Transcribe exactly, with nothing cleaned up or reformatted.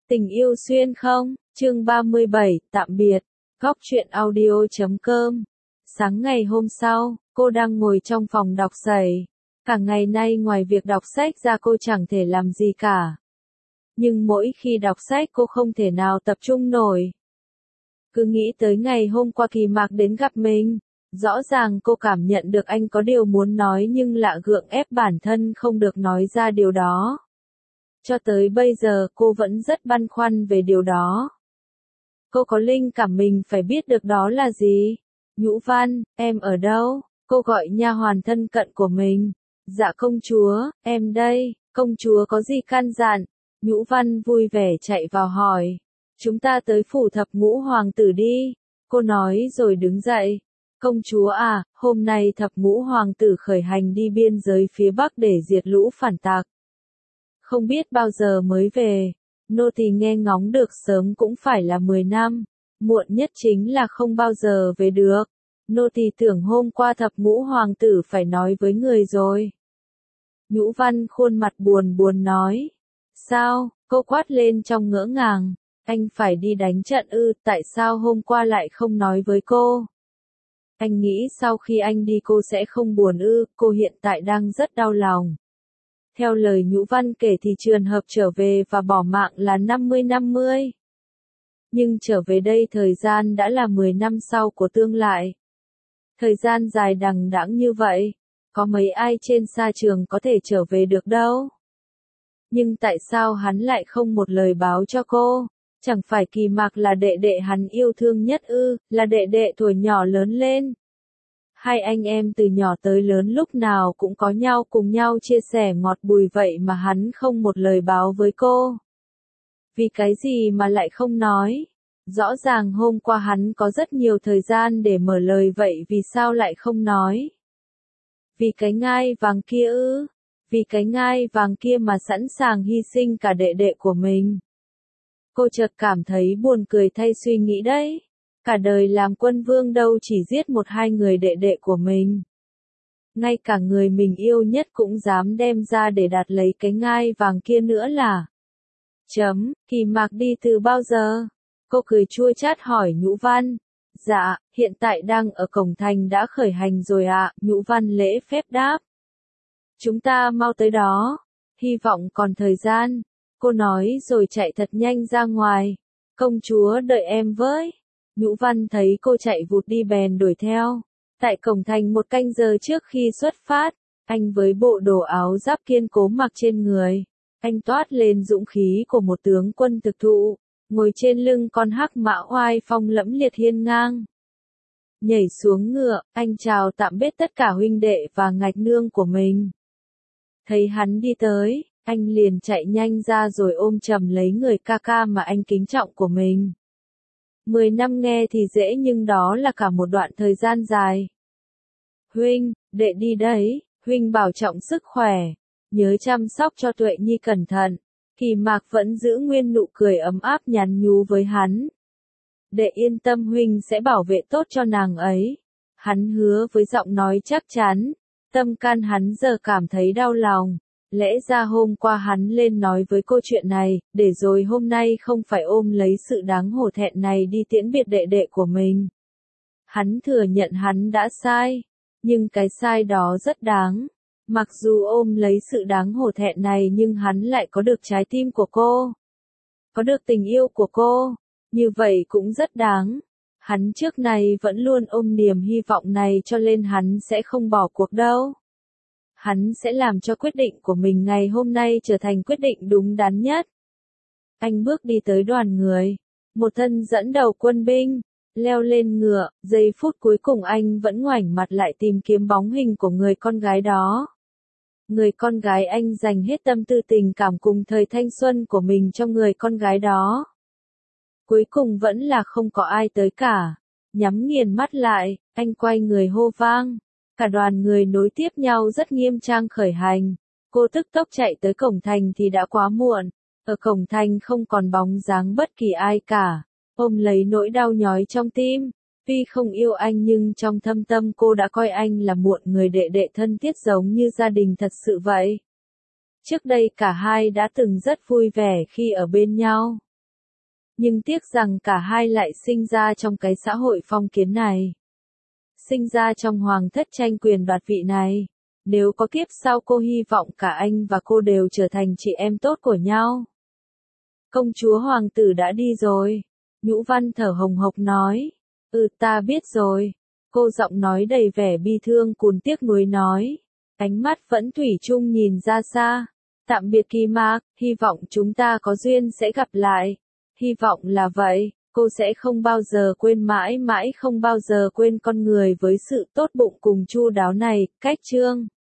Tình yêu xuyên không, chương ba mươi bảy, tạm biệt, góc truyện audio chấm com. Sáng ngày hôm sau, cô đang ngồi trong phòng đọc sẩy. Cả ngày nay ngoài việc đọc sách ra cô chẳng thể làm gì cả. Nhưng mỗi khi đọc sách cô không thể nào tập trung nổi. Cứ nghĩ tới ngày hôm qua Kỳ Mạc đến gặp mình. Rõ ràng cô cảm nhận được anh có điều muốn nói nhưng lạ gượng ép bản thân không được nói ra điều đó. Cho tới bây giờ cô vẫn rất băn khoăn về điều đó. Cô có linh cảm mình phải biết được đó là gì. Nhũ Văn, em ở đâu? Cô gọi nha hoàn thân cận của mình. Dạ công chúa, em đây, công chúa có gì căn dặn? Nhũ Văn vui vẻ chạy vào hỏi. Chúng ta tới phủ thập ngũ hoàng tử đi. Cô nói rồi đứng dậy. Công chúa à, hôm nay thập ngũ hoàng tử khởi hành đi biên giới phía Bắc để diệt lũ phản tặc. Không biết bao giờ mới về, nô tỳ nghe ngóng được sớm cũng phải là mười năm, muộn nhất chính là không bao giờ về được. Nô tỳ tưởng hôm qua thập ngũ hoàng tử phải nói với người rồi. Nhũ Văn khuôn mặt buồn buồn nói. Sao, cô quát lên trong ngỡ ngàng, anh phải đi đánh trận ư, tại sao hôm qua lại không nói với cô? Anh nghĩ sau khi anh đi cô sẽ không buồn ư, cô hiện tại đang rất đau lòng. Theo lời Nhũ Văn kể thì trường hợp trở về và bỏ mạng là năm mươi năm mươi. Nhưng trở về đây thời gian đã là mười năm sau của tương lai. Thời gian dài đằng đẵng như vậy, có mấy ai trên sa trường có thể trở về được đâu. Nhưng tại sao hắn lại không một lời báo cho cô? Chẳng phải Kỳ Mạc là đệ đệ hắn yêu thương nhất ư, là đệ đệ tuổi nhỏ lớn lên. Hai anh em từ nhỏ tới lớn lúc nào cũng có nhau cùng nhau chia sẻ ngọt bùi vậy mà hắn không một lời báo với cô. Vì cái gì mà lại không nói? Rõ ràng hôm qua hắn có rất nhiều thời gian để mở lời vậy vì sao lại không nói? Vì cái ngai vàng kia ư? Vì cái ngai vàng kia mà sẵn sàng hy sinh cả đệ đệ của mình. Cô chợt cảm thấy buồn cười thay suy nghĩ đấy. Cả đời làm quân vương đâu chỉ giết một hai người đệ đệ của mình. Ngay cả người mình yêu nhất cũng dám đem ra để đạt lấy cái ngai vàng kia nữa là. Chấm, Kỳ Mạc đi từ bao giờ? Cô cười chua chát hỏi Nhũ Văn. Dạ, hiện tại đang ở cổng thành đã khởi hành rồi ạ, Nhũ Văn lễ phép đáp. Chúng ta mau tới đó, hy vọng còn thời gian. Cô nói rồi chạy thật nhanh ra ngoài. Công chúa đợi em với. Nhũ Văn thấy cô chạy vụt đi bèn đuổi theo. Tại cổng thành một canh giờ trước khi xuất phát, anh với bộ đồ áo giáp kiên cố mặc trên người. Anh toát lên dũng khí của một tướng quân thực thụ, ngồi trên lưng con hắc mã oai phong lẫm liệt hiên ngang. Nhảy xuống ngựa, anh chào tạm biệt tất cả huynh đệ và ngạch nương của mình. Thấy hắn đi tới, anh liền chạy nhanh ra rồi ôm chầm lấy người ca ca mà anh kính trọng của mình. Mười năm nghe thì dễ nhưng đó là cả một đoạn thời gian dài. Huynh, đệ đi đấy, huynh bảo trọng sức khỏe, nhớ chăm sóc cho Tuệ Nhi cẩn thận. Kỳ Mạc vẫn giữ nguyên nụ cười ấm áp nhắn nhú với hắn. Đệ yên tâm huynh sẽ bảo vệ tốt cho nàng ấy. Hắn hứa với giọng nói chắc chắn, tâm can hắn giờ cảm thấy đau lòng. Lẽ ra hôm qua hắn lên nói với cô chuyện này, để rồi hôm nay không phải ôm lấy sự đáng hổ thẹn này đi tiễn biệt đệ đệ của mình. Hắn thừa nhận hắn đã sai, nhưng cái sai đó rất đáng. Mặc dù ôm lấy sự đáng hổ thẹn này nhưng hắn lại có được trái tim của cô. Có được tình yêu của cô, như vậy cũng rất đáng. Hắn trước này vẫn luôn ôm niềm hy vọng này cho nên hắn sẽ không bỏ cuộc đâu. Hắn sẽ làm cho quyết định của mình ngày hôm nay trở thành quyết định đúng đắn nhất. Anh bước đi tới đoàn người, một thân dẫn đầu quân binh, leo lên ngựa, giây phút cuối cùng anh vẫn ngoảnh mặt lại tìm kiếm bóng hình của người con gái đó. Người con gái anh dành hết tâm tư tình cảm cùng thời thanh xuân của mình cho người con gái đó. Cuối cùng vẫn là không có ai tới cả. Nhắm nghiền mắt lại, anh quay người hô vang. Cả đoàn người nối tiếp nhau rất nghiêm trang khởi hành. Cô tức tốc chạy tới cổng thành thì đã quá muộn. Ở cổng thành không còn bóng dáng bất kỳ ai cả. Ôm lấy nỗi đau nhói trong tim. Tuy không yêu anh nhưng trong thâm tâm cô đã coi anh là một người đệ đệ thân thiết giống như gia đình thật sự vậy. Trước đây cả hai đã từng rất vui vẻ khi ở bên nhau. Nhưng tiếc rằng cả hai lại sinh ra trong cái xã hội phong kiến này. Sinh ra trong hoàng thất tranh quyền đoạt vị này. Nếu có kiếp sau cô hy vọng cả anh và cô đều trở thành chị em tốt của nhau. Công chúa hoàng tử đã đi rồi. Nhũ Văn thở hồng hộc nói. Ừ ta biết rồi. Cô giọng nói đầy vẻ bi thương cùn tiếc nuối nói. Ánh mắt vẫn thủy chung nhìn ra xa. Tạm biệt Kỳ Mạc, hy vọng chúng ta có duyên sẽ gặp lại. Hy vọng là vậy, cô sẽ không bao giờ quên mãi mãi không bao giờ quên con người với sự tốt bụng cùng chu đáo này. Cách chương